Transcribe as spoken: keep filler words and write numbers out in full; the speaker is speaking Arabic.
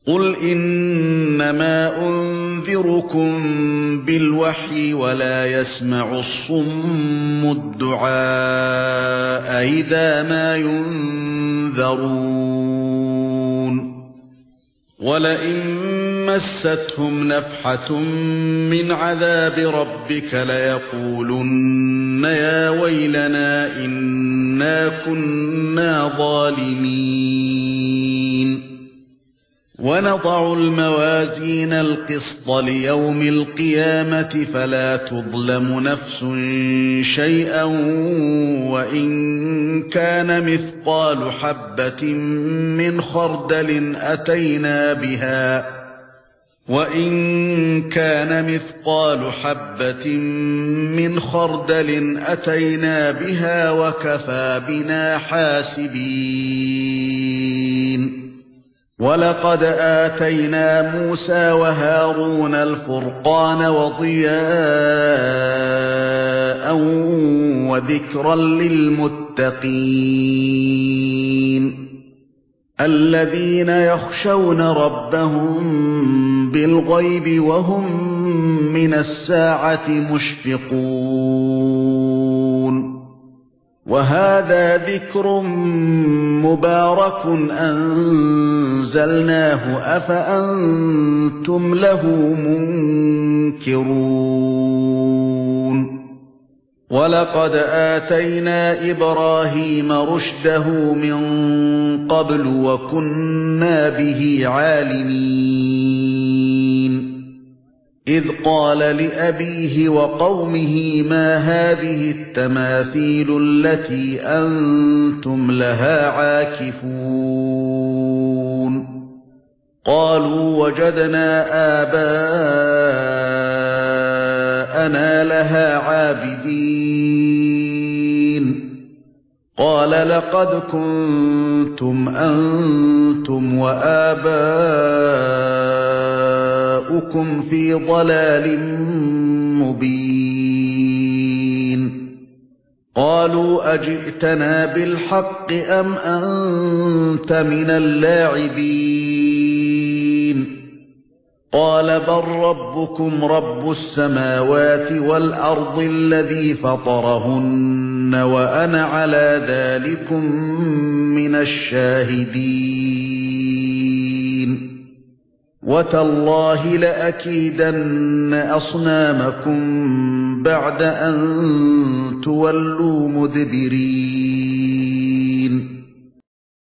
قُلْ إِنَّمَا أُنذِرُكُم بِالْوَحْيِ وَلَا يَسْمَعُ الصُّمُّ الدُّعَاءَ إِذَا مَا يُنذَرُونَ وَلَئِن مَّسَّتْهُمْ نَفْحَةٌ مِّنْ عَذَابِ رَبِّكَ لَيَقُولُنَّ يَا وَيْلَنَا إِنَّا كُنَّا ظَالِمِينَ وَنَضَعُ الْمَوَازِينَ الْقِسْطَ لِيَوْمِ الْقِيَامَةِ فَلَا تُظْلَمُ نَفْسٌ شَيْئًا وَإِن كَانَ مِثْقَالُ حَبَّةٍ مِّنْ خَرْدَلٍ أَتَيْنَا بِهَا وَإِن كَانَ مِثْقَالُ حَبَّةٍ مِّنْ خَرْدَلٍ أَتَيْنَا بِهَا وَكَفَى بِنَا حَاسِبِينَ وَلَقَدْ آتَيْنَا مُوسَى وَهَارُونَ الْفُرْقَانَ وَضِيَاءً وَذِكْرًا لِلْمُتَّقِينَ الَّذِينَ يَخْشَوْنَ رَبَّهُم بِالْغَيْبِ وَهُم مِّنَ السَّاعَةِ مُشْفِقُونَ وَهَذَا ذِكْرٌ مُبَارَكٌ أَنزَلْنَاهُ أَفَأَنتُمْ لَهُ مُنكِرُونَ وَلَقَدْ آتَيْنَا إِبْرَاهِيمَ رُشْدَهُ مِن قَبْلُ وَكُنَّا بِهِ عَالِمِينَ إِذْ قَالَ لِأَبِيهِ وَقَوْمِهِ مَا هَذِهِ التَّمَاثِيلُ الَّتِي أَنْتُمْ لَهَا عَاكِفُونَ قَالُوا وَجَدْنَا آبَاءَنَا لَهَا عَابِدِينَ قَالَ لَقَدْ كُنْتُمْ أَنْتُمْ وَآبَاؤُكُمْ فِي ضَلَالٍ مُبِينٍ قَالُوا أَجِئْتَنَا بِالْحَقِّ أَمْ أَنْتَ مِنَ اللاعبين قَالَ بَل رَّبُّكُمْ رَبُّ السَّمَاوَاتِ وَالْأَرْضِ الَّذِي فَطَرَهُنَّ وَأَنَا عَلَى ذَلِكُمْ مِنَ الشَّاهِدِينَ وَتَاللَّهِ لَأَكِيدَنَّ أَصْنَامَكُمْ بَعْدَ أَن تُوَلُّوا مُدْبِرِينَ